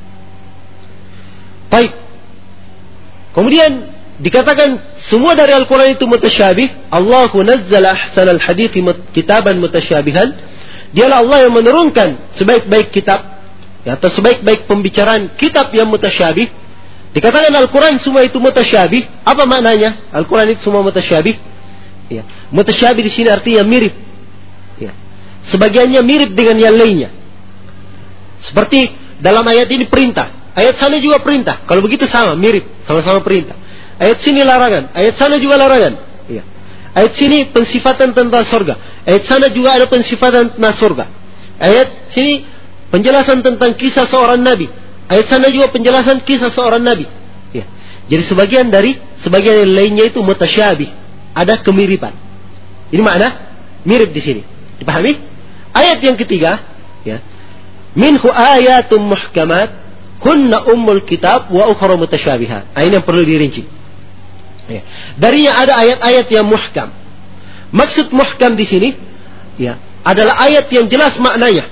Baik. Kemudian dikatakan semua dari Al-Quran itu mutasyabih. Allahu nazzala ahsanal hadithi kitaban mutasyabihan. Dialah Allah yang menurunkan sebaik-baik kitab, ya, atau sebaik-baik pembicaraan kitab yang mutasyabih. Dikatakan Al-Quran semua itu mutasyabih. Apa maknanya? Al-Quran itu semua mutasyabih. Ya. Mutasyabih di sini artinya mirip. Ya. Sebagiannya mirip dengan yang lainnya. Seperti dalam ayat ini perintah, ayat sana juga perintah. Kalau begitu sama, mirip, sama-sama perintah. Ayat sini larangan, ayat sana juga larangan. Ya. Ayat sini pensifatan tentang surga, ayat sana juga ada pensifatan tentang surga. Ayat sini penjelasan tentang kisah seorang nabi, Ayat sana juga penjelasan kisah seorang nabi. Ya. Jadi sebagian dari sebagian yang lainnya itu mutasyabih, ada kemiripan. Ini makna mirip di sini. Dipahami? Ayat yang ketiga, ya. Minhu ayatum muhkamat kunna ummul kitab wa ukhra mutasyabihat. Ini yang perlu dirinci. Ya. Darinya ada ayat-ayat yang muhkam. Maksud muhkam di sini, ya, adalah ayat yang jelas maknanya,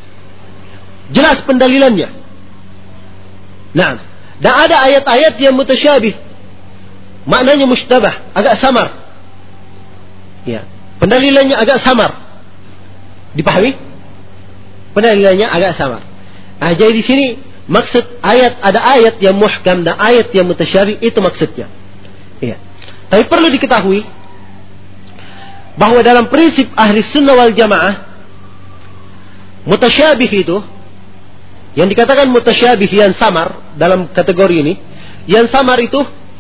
jelas pendalilannya. Nah, dan ada ayat-ayat yang mutasyabih, maknanya mustabah, agak samar. Ya, pendalilannya agak samar. Dipahami? Pendalilannya agak samar. Nah, jadi di sini maksud ayat, ada ayat yang muhkam dan ayat yang mutasyabih, itu maksudnya. Ya. Tapi perlu diketahui bahwa dalam prinsip ahli sunnah wal jamaah, mutasyabih itu, yang dikatakan mutasyabih yang samar dalam kategori ini, yang samar itu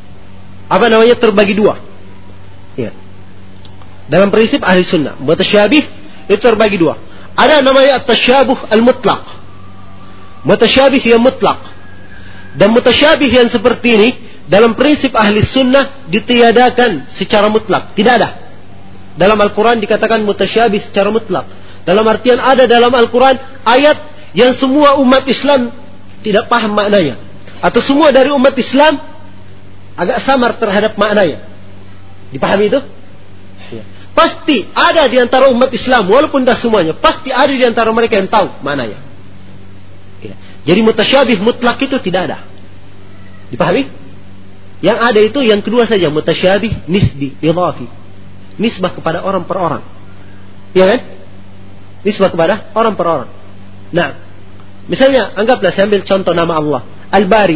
apa namanya, terbagi dua. Ya. Dalam prinsip ahli sunnah, mutasyabih itu terbagi dua. Ada namanya at-tasyabuh al-mutlaq, mutasyabih yang mutlak. Dan mutasyabih yang seperti ini dalam prinsip ahli sunnah ditiadakan secara mutlak, tidak ada. Dalam Al-Quran dikatakan mutasyabih secara mutlak, dalam artian ada dalam Al-Quran ayat yang semua umat Islam tidak paham maknanya, atau semua dari umat Islam agak samar terhadap maknanya. Dipahami itu? Ya. Pasti ada di antara umat Islam, walaupun tidak semuanya, pasti ada di antara mereka yang tahu maknanya. Ya. Jadi mutasyabih mutlak itu tidak ada. Dipahami? Yang ada itu yang kedua saja, mutasyabih nisbi, idhafi, nisbah kepada orang per orang. Ya kan? Nisbah kepada orang per orang. Nah, misalnya anggaplah saya ambil contoh nama Allah Al-Bari.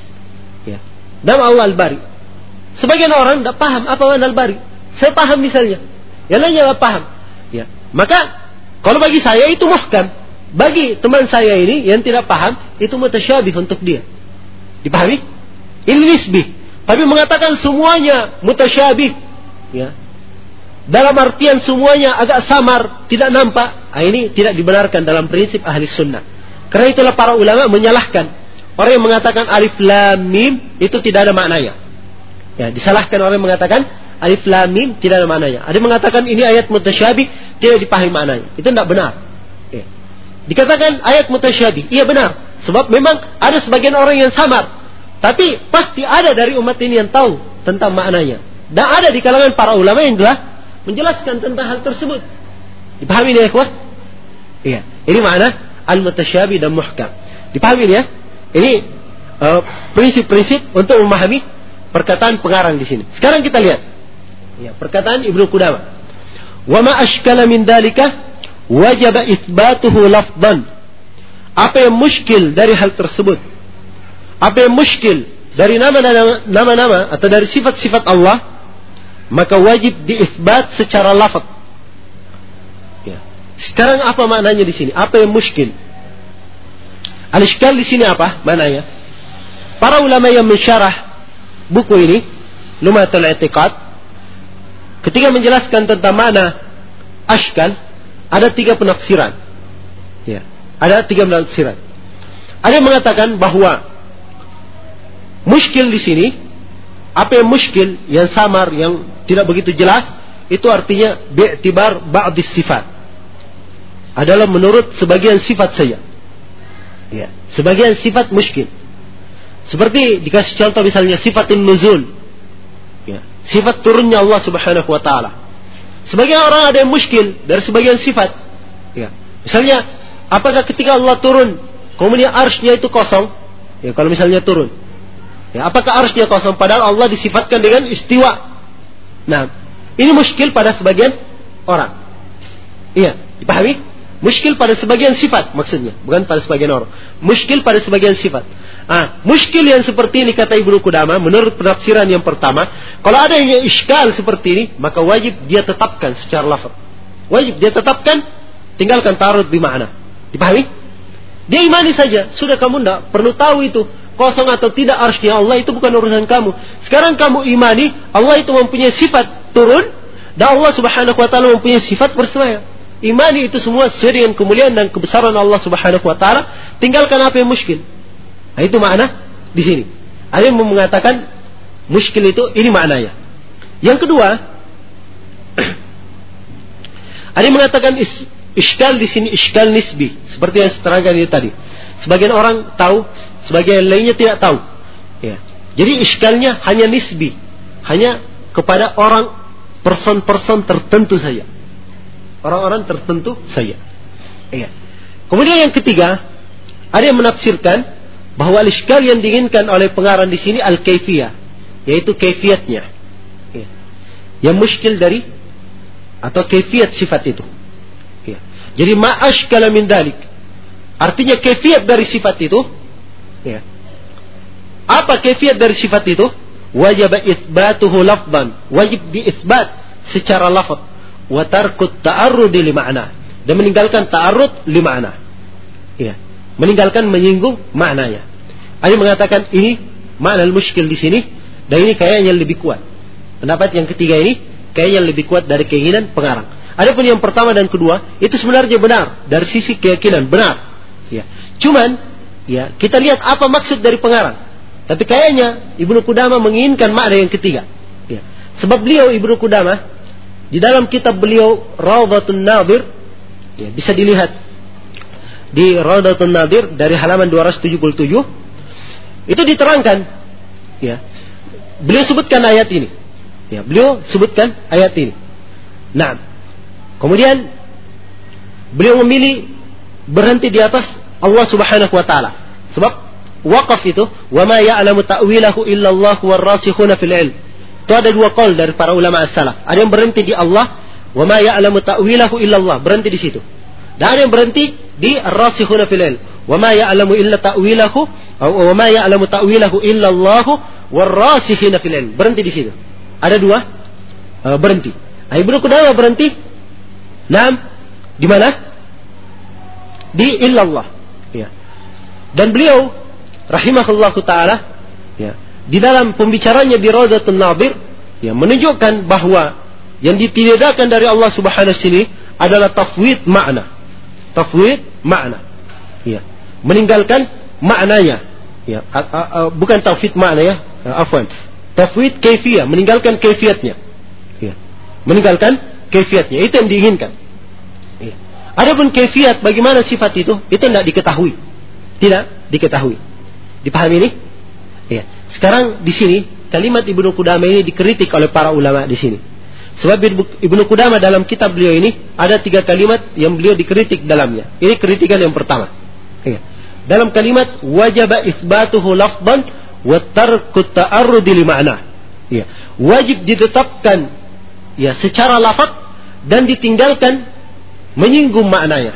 Ya. Nama Allah Al-Bari. Sebagian orang tidak paham apa makna Al-Bari. Saya paham misalnya, yang lainnya tidak paham. Ya. Maka kalau bagi saya itu muhkam, bagi teman saya ini yang tidak paham itu mutasyabih untuk dia. Dipahami? Ini nisbi. Tapi mengatakan semuanya mutasyabih, ya, dalam artian semuanya agak samar, tidak nampak, ah, ini tidak dibenarkan dalam prinsip ahli sunnah. Karena itulah para ulama menyalahkan orang yang mengatakan alif lam mim itu tidak ada maknanya. Ya, disalahkan orang yang mengatakan alif lam mim tidak ada maknanya. Ada yang mengatakan ini ayat mutasyabih, tidak dipahami maknanya. Itu tidak benar. Ya. Dikatakan ayat mutasyabih, iya benar. Sebab memang ada sebagian orang yang samar. Tapi pasti ada dari umat ini yang tahu tentang maknanya. Dan ada di kalangan para ulama yang telah menjelaskan tentang hal tersebut. Dipahami ini ya, ikhwah? Iya. Ini makna al-mutasyabih dan muhkam. Dipahami ini ya? Ini uh, prinsip-prinsip untuk memahami perkataan pengarang di sini. Sekarang kita lihat. Ya, perkataan Ibnu Qudamah. Wa ma ashkala min dalika wajib itsbatuhu lafdhan. Apa yang muskil dari hal tersebut? Apa yang muskil dari nama-nama atau dari sifat-sifat Allah, maka wajib diisbat secara lafaz. Ya. Sekarang apa maknanya di sini? Apa yang muskil? Al-iskal di sini apa maknanya? Para ulama yang mensyarah buku ini, Lumatul I'tiqad, ketika menjelaskan tentang makna ashkal, ada tiga penafsiran. Ya, ada tiga penafsiran. Ada yang mengatakan bahwa muskil di sini, apa yang muskil, yang samar, yang tidak begitu jelas, itu artinya bi'tibar ba'dis sifat, adalah menurut sebagian sifat saja. Ya, sebagian sifat muskil. Seperti dikasih contoh misalnya sifatin nuzul. Ya, sifat turunnya Allah Subhanahu wa taala. Sebagian orang ada yang muskil dari sebagian sifat. Ya, misalnya apakah ketika Allah turun kemudian arsy-Nya itu kosong? Ya, kalau misalnya turun, ya, apakah arsy-Nya kosong padahal Allah disifatkan dengan istiwa? Nah, ini muskil pada sebagian orang. Iya, dipahami? Muskil pada sebagian sifat maksudnya, bukan pada sebagian orang. Muskil pada sebagian sifat. Ah, muskil yang seperti ini kata Ibnu Qudamah menurut penafsiran yang pertama, kalau ada yang iskal seperti ini, maka wajib dia tetapkan secara lafaz. Wajib dia tetapkan, tinggalkan ta'arud bi makna. Dipahami? Dia imani saja, sudah kamu tidak perlu tahu itu kosong atau tidak arsy-Nya Allah, itu bukan urusan kamu. Sekarang kamu imani Allah itu mempunyai sifat turun dan Allah Subhanahu wa taala mempunyai sifat bersemayam. Imani itu semua sesuai dengan kemuliaan dan kebesaran Allah Subhanahu wa taala, tinggalkan apa yang muskil. Nah, itu makna di sini. Ada yang mengatakan muskil itu ini maknanya. Yang kedua, ada yang mengatakan is, iskal di sini iskal nisbi, seperti yang diterangkan ini tadi. Sebagian orang tahu, sebagian lainnya tidak tahu. Ya. Jadi iskalnya hanya nisbi, hanya kepada orang person-person tertentu saja, orang-orang tertentu saja. Ya. Kemudian yang ketiga, ada yang menafsirkan bahwa al-iskal yang diinginkan oleh pengarang di sini al-kaifiyah, yaitu kaifiatnya. Ya. Yang muskil dari atau kaifiat sifat itu. Ya. Jadi ma'ashkala min dalik, artinya kaifiat dari sifat itu. Ya. Apa kaifiat dari sifat itu? Wajib itsbatuhu lafdan, wajib diisbat secara lafaz, wa tarkut ta'arrud li ma'na, dan meninggalkan ta'arrud li ma'na. Ya. Meninggalkan menyinggung maknanya. Ada yang mengatakan ini makna al-muskil di sini, dan ini kayaknya lebih kuat. Pendapat yang ketiga ini kayaknya lebih kuat dari keinginan pengarang. Adapun yang pertama dan kedua itu sebenarnya benar dari sisi keyakinan, benar. Ya. Cuman ya kita lihat apa maksud dari pengarang. Tapi kayaknya Ibnu Qudamah menginginkan makna yang ketiga. Ya. Sebab beliau Ibnu Qudamah di dalam kitab beliau Rawdatun Nadir, ya, bisa dilihat di Rawdatun Nadir dari halaman dua ratus tujuh puluh tujuh, itu diterangkan, ya, beliau sebutkan ayat ini, ya, beliau sebutkan ayat ini. Nah, kemudian beliau memilih berhenti di atas Allah Subhanahu Wa Taala, sebab waqaf itu, wa ma ya'lamu ta'wilahu illa Allah war-rasikhuna fil ilm. Itu ada dua qaul dari para ulama as-salaf. Ada yang berhenti di Allah, wa ma ya'lamu ta'wilahu illa Allah, berhenti di situ. Dan ada yang berhenti di ar-rasikhuna fil ilm, wa ma ya'lamu illa ta'wilahu, wa ma ya'lamu ta'wilahu illa Allah war-rasikhuna fil ilm, berhenti di situ. Ada dua uh, berhenti. Ibnu Qudamah berhenti, nah, di mana? Di illallah. Ya. Dan beliau rahimahullahu taala, ya, di dalam pembicaranya di Rawdatun Nadir, ya, menunjukkan bahwa yang ditiadakan dari Allah Subhanahu wa taala adalah tafwid makna. Tafwid makna. Ya. Meninggalkan maknanya. Ya, a, a, a, bukan tafwid makna, ya, afwan. Tafwid kaifiyah, meninggalkan kaifiatnya. Ya. Meninggalkan kaifiatnya, itu yang diinginkan. Ya. Adapun kaifiat bagaimana sifat itu, itu tidak diketahui. Tidak diketahui. Dipahami ini? Ya. Sekarang di sini kalimat Ibnu Qudamah ini dikritik oleh para ulama di sini. Sebab Ibnu Qudamah dalam kitab beliau ini ada tiga kalimat yang beliau dikritik dalamnya. Ini kritikan yang pertama. Ya. Dalam kalimat wajaba isbatuhu lafdan wa tarku ta'arrud li ma'na. Ya. Wajib ditetapkan, ya, secara lafaz dan ditinggalkan menyinggung maknanya.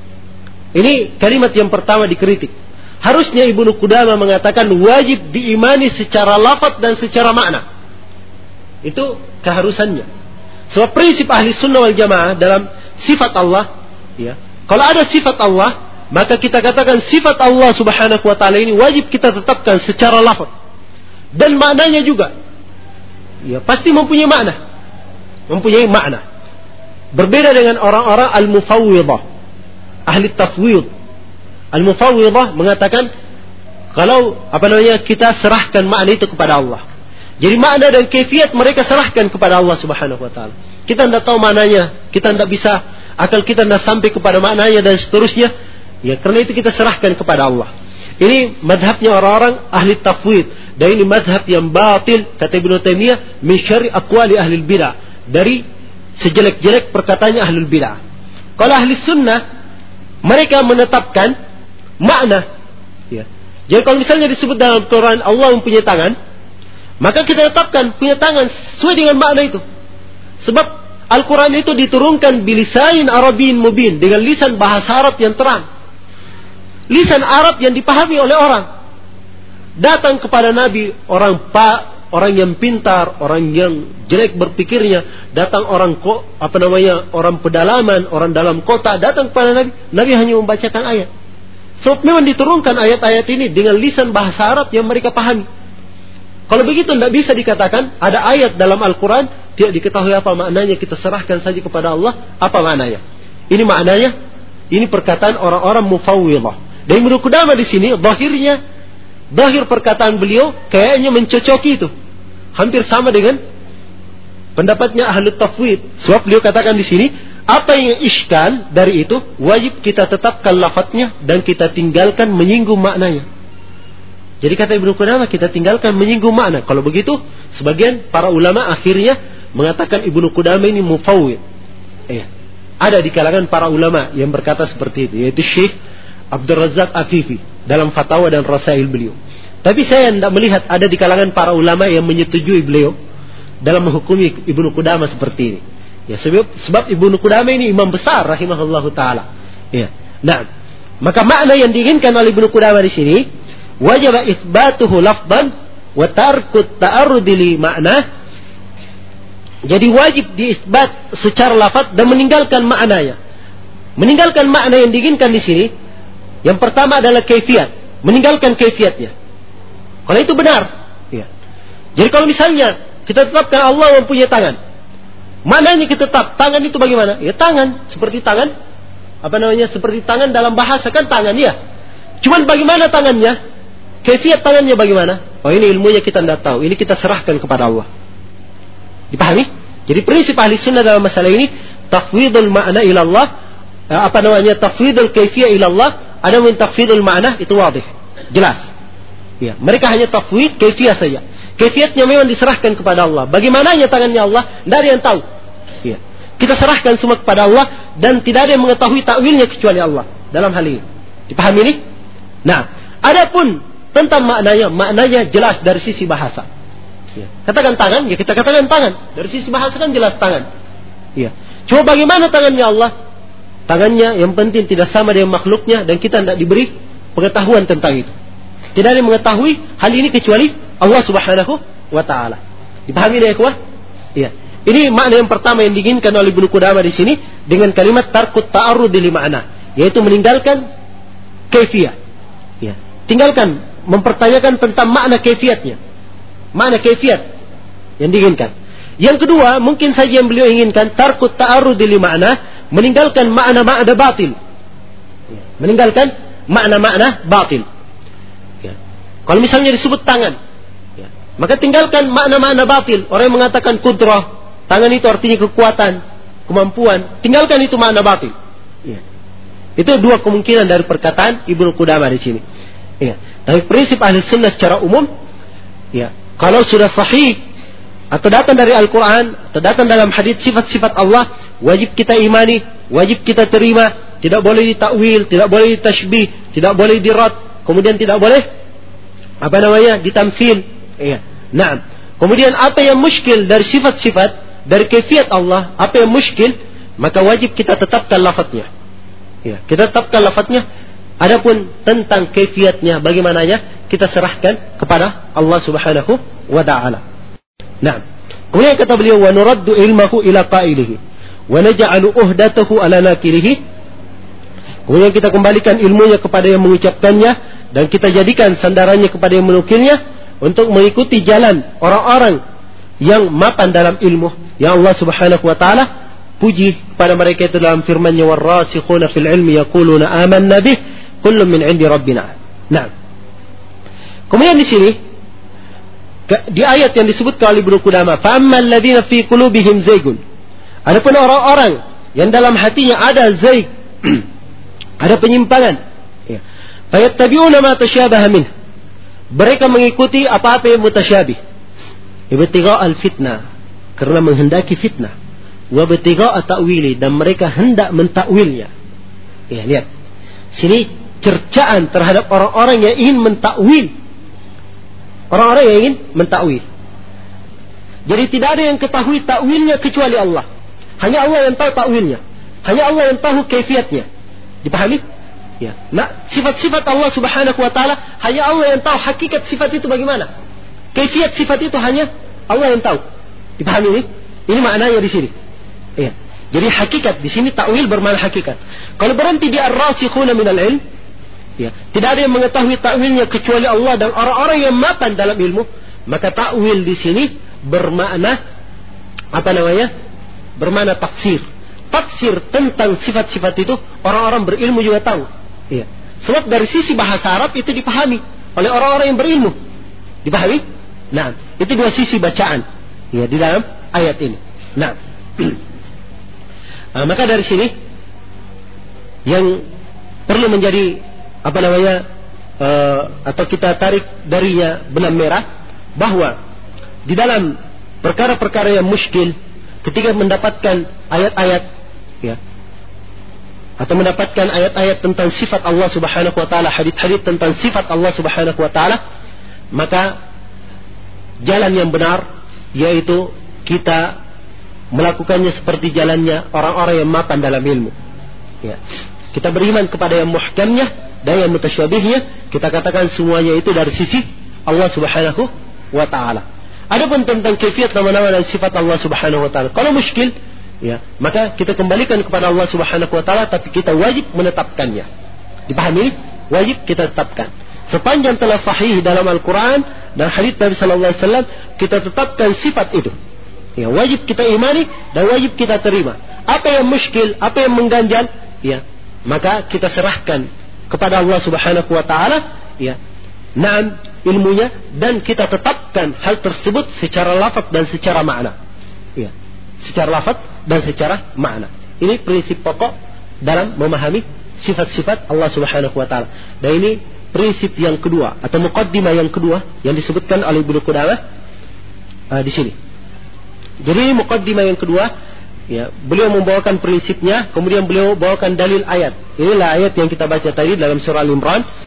Ini kalimat yang pertama dikritik. Harusnya Ibnu Qudamah mengatakan wajib diimani secara lafaz dan secara makna. Itu keharusannya. Sebab prinsip ahli sunnah wal jamaah dalam sifat Allah, ya, kalau ada sifat Allah, maka kita katakan sifat Allah Subhanahu wa taala ini wajib kita tetapkan secara lafaz dan maknanya juga, ya, pasti mempunyai makna, mempunyai makna. Berbeda dengan orang-orang al-mufawwidah, ahli tafwid. Al-mufawwidah mengatakan kalau apa namanya kita serahkan makna itu kepada Allah. Jadi makna dan kaifiat mereka serahkan kepada Allah Subhanahu wa taala. Kita tidak tahu maknanya, kita tidak bisa, akal kita tidak sampai kepada maknanya dan seterusnya. Ya, karena itu kita serahkan kepada Allah. Ini madhabnya orang-orang ahli tafwid, dan ini madhab yang batil, kata Ibnu Taimiyah, min syarri aqwali ahli bidah, dari sejelek-jelek perkataannya ahli bidah. Kalau ahli sunnah, mereka menetapkan makna. Ya. Jadi kalau misalnya disebut dalam Quran Allah mempunyai tangan, maka kita tetapkan punya tangan sesuai dengan makna itu. Sebab Al-Quran itu diturunkan bilisanin Arabin mubin, dengan lisan bahasa Arab yang terang, lisan Arab yang dipahami oleh orang. Datang kepada Nabi orang pak, orang yang pintar, orang yang jelek berpikirnya, datang orang kok apa namanya orang pedalaman, orang dalam kota, datang kepada Nabi. Nabi hanya membacakan ayat. So memang diturunkan ayat-ayat ini dengan lisan bahasa Arab yang mereka pahami. Kalau begitu tidak bisa dikatakan ada ayat dalam Al-Quran tidak diketahui apa maknanya, kita serahkan saja kepada Allah apa maknanya. Ini maknanya, ini perkataan orang-orang mufawwidah. Dan Ibnu Qudamah di sini zahirnya Zahir perkataan beliau kayaknya mencocoki itu. Hampir sama dengan pendapatnya ahli tafwid. Sebab beliau katakan di sini, apa yang iskal dari itu wajib kita tetapkan lafadznya dan kita tinggalkan menyinggung maknanya. Jadi kata Ibnu Qudamah, kita tinggalkan menyinggung makna. Kalau begitu, sebagian para ulama akhirnya mengatakan Ibnu Qudamah ini mufawwid. Eh, ada di kalangan para ulama yang berkata seperti itu, yaitu Syekh Abdul Razak Afifi dalam fatwa dan rasail beliau. Tapi saya tidak melihat ada di kalangan para ulama yang menyetujui beliau dalam menghukumi Ibnu Qudamah seperti ini. Ya, sebab sebab Ibnu Qudamah ini imam besar rahimahullahu taala. Ya. Nah, maka makna yang diinginkan oleh Ibnu Qudamah di sini, wajib itsbatuhu lafdhan wa tarku ta'arrud li ma'na. Jadi wajib diisbat secara lafaz dan meninggalkan maknanya. Meninggalkan makna yang diinginkan di sini, yang pertama adalah kaifiat, meninggalkan kaifiatnya. Kalau itu benar, ya. Jadi kalau misalnya kita tetapkan Allah mempunyai tangan, maknanya kita tetap tangan itu bagaimana? Ya tangan, seperti tangan, apa namanya? Seperti tangan dalam bahasa kan tangan, ya. Cuman bagaimana tangannya? Kaifiat tangannya bagaimana? Oh ini ilmunya kita tidak tahu. Ini kita serahkan kepada Allah. Dipahami? Jadi prinsip ahli sunnah dalam masalah ini, tafwidul ma'na ila Allah, apa namanya? Tafwidul kaifiyah ila Allah, ada min tafwidul ma'na, itu wadih, jelas. Ya, mereka hanya tafwid kaifiyah saja. Kaifiatnya memang diserahkan kepada Allah. Bagaimananya tangannya Allah, tidak ada yang tahu. Ya. Kita serahkan semua kepada Allah dan tidak ada yang mengetahui takwilnya kecuali Allah dalam hal ini. Dipahami ini? Nah, adapun tentang maknanya, maknanya jelas dari sisi bahasa. Ya. Katakan tangan, ya kita katakan tangan. Dari sisi bahasa kan jelas tangan. Ya. Cuma bagaimana tangannya Allah? Tangannya yang penting tidak sama dengan makhluknya dan kita tidak diberi pengetahuan tentang itu. Tidak ada yang mengetahui hal ini kecuali Allah Subhanahu wa taala. Dipahami ya, ikhwah? Iya. Ini makna yang pertama yang diinginkan oleh Ibnu Qudamah di sini dengan kalimat tarkut ta'arrud li ma'na, yaitu meninggalkan kaifiyah. Ya. Tinggalkan mempertanyakan tentang makna kaifiatnya. Makna kaifiat yang diinginkan. Yang kedua, mungkin saja yang beliau inginkan tarkut ta'arrud li ma'na, meninggalkan makna-makna batil. Ya. Meninggalkan makna-makna batil. Kalau misalnya disebut tangan, ya, maka tinggalkan makna-makna batil. Orang yang mengatakan kudrah, tangan itu artinya kekuatan, kemampuan. Tinggalkan itu makna batil. Ya. Itu dua kemungkinan dari perkataan Ibnu Qudamah di sini. Ya. Tapi prinsip ahli sunnah secara umum, ya, kalau sudah sahih atau datang dari Al-Quran atau datang dalam hadis sifat-sifat Allah, wajib kita imani, wajib kita terima. Tidak boleh ditakwil, tidak boleh ditashbih, tidak boleh dirad, kemudian tidak boleh apa namanya ditamthil. Iya. Nah, kemudian apa yang muskil dari sifat-sifat, dari kaifiat Allah, apa yang muskil, maka wajib kita tetapkan lafadznya. Iya, kita tetapkan lafadznya. Adapun tentang kaifiatnya bagaimananya, kita serahkan kepada Allah Subhanahu wa taala. Nah, kemudian kata beliau, wa nuraddu ilmahu ila qailihi wa naj'alu uhdatahu ala nakirihi. Kemudian kita kembalikan ilmunya kepada yang mengucapkannya dan kita jadikan sandarannya kepada yang menukilnya untuk mengikuti jalan orang-orang yang mapan dalam ilmu. Ya Allah Subhanahu wa taala puji kepada mereka itu dalam firman-Nya, warasikhuna fil ilmi yaquluna amanna bih kullun min 'indi rabbina. Nah. Kemudian di sini di ayat yang disebutkan oleh Ibnu Qudamah, fa ammal ladzina fi qulubihim zaygun. Adapun orang-orang yang dalam hatinya ada zaig, ada penyimpangan, ya. Fayattabi'una ma tasyabaha min. Mereka mengikuti apa-apa yang mutasyabih. Ibtigha' al-fitnah, karena menghendaki fitnah. Wa ibtigha' ta'wili, dan mereka hendak mentakwilnya. Ya, lihat. Sini cercaan terhadap orang-orang yang ingin mentakwil. Orang-orang yang ingin mentakwil. Jadi tidak ada yang ketahui takwilnya kecuali Allah. Hanya Allah yang tahu takwilnya. Hanya Allah yang tahu kaifiatnya. Dipahami? Ya. Nah, sifat-sifat Allah Subhanahu wa taala hanya Allah yang tahu hakikat sifat itu bagaimana. Kaifiat sifat itu hanya Allah yang tahu. Dipahami ini? Ini maknanya di sini. Ya. Jadi hakikat di sini takwil bermakna hakikat. Kalau berhenti di ar-rasikhuna minal ilm, ya, tidak ada yang mengetahui takwilnya kecuali Allah dan orang-orang yang mapan dalam ilmu, maka takwil di sini bermakna apa namanya? Bermakna tafsir. Tafsir tentang sifat-sifat itu orang-orang berilmu juga tahu. Iya. Sebab dari sisi bahasa Arab itu dipahami. oleh orang-orang yang berilmu. Dipahami? Nah, itu dua sisi bacaan ya di dalam ayat ini. Nah, nah maka dari sini yang perlu menjadi apa namanya uh, atau kita tarik darinya benang merah bahwa di dalam perkara-perkara yang muskil, ketika mendapatkan ayat-ayat ya atau mendapatkan ayat-ayat tentang sifat Allah Subhanahu wa taala, hadits-hadits tentang sifat Allah Subhanahu wa taala, maka jalan yang benar yaitu kita melakukannya seperti jalannya orang-orang yang mapan dalam ilmu. Ya. Kita beriman kepada yang muhkamnya dan yang mutasyabihnya, kita katakan semuanya itu dari sisi Allah Subhanahu wa taala. Adapun tentang kaifiat nama-nama dan sifat Allah Subhanahu wa taala, kalau muskil, ya, maka kita kembalikan kepada Allah Subhanahu wa taala, tapi kita wajib menetapkannya. Dipahami? Wajib kita tetapkan. Sepanjang telah sahih dalam Al-Quran dan hadits Nabi Sallallahu Alaihi Wasallam, kita tetapkan sifat itu. Ya, wajib kita imani dan wajib kita terima. Apa yang muskil, apa yang mengganjal, ya, maka kita serahkan kepada Allah Subhanahu wa taala, ya, na'am ilmunya, dan kita tetapkan hal tersebut secara lafaz dan secara makna. Ya, secara lafaz dan secara makna. Ini prinsip pokok dalam memahami sifat-sifat Allah Subhanahu wa taala. Dan ini prinsip yang kedua atau muqaddimah yang kedua yang disebutkan oleh Ibnu Qudamah uh, di sini. Jadi ini muqaddimah yang kedua, ya, beliau membawakan prinsipnya, kemudian beliau bawakan dalil ayat. Inilah ayat yang kita baca tadi dalam surah Al-Imran,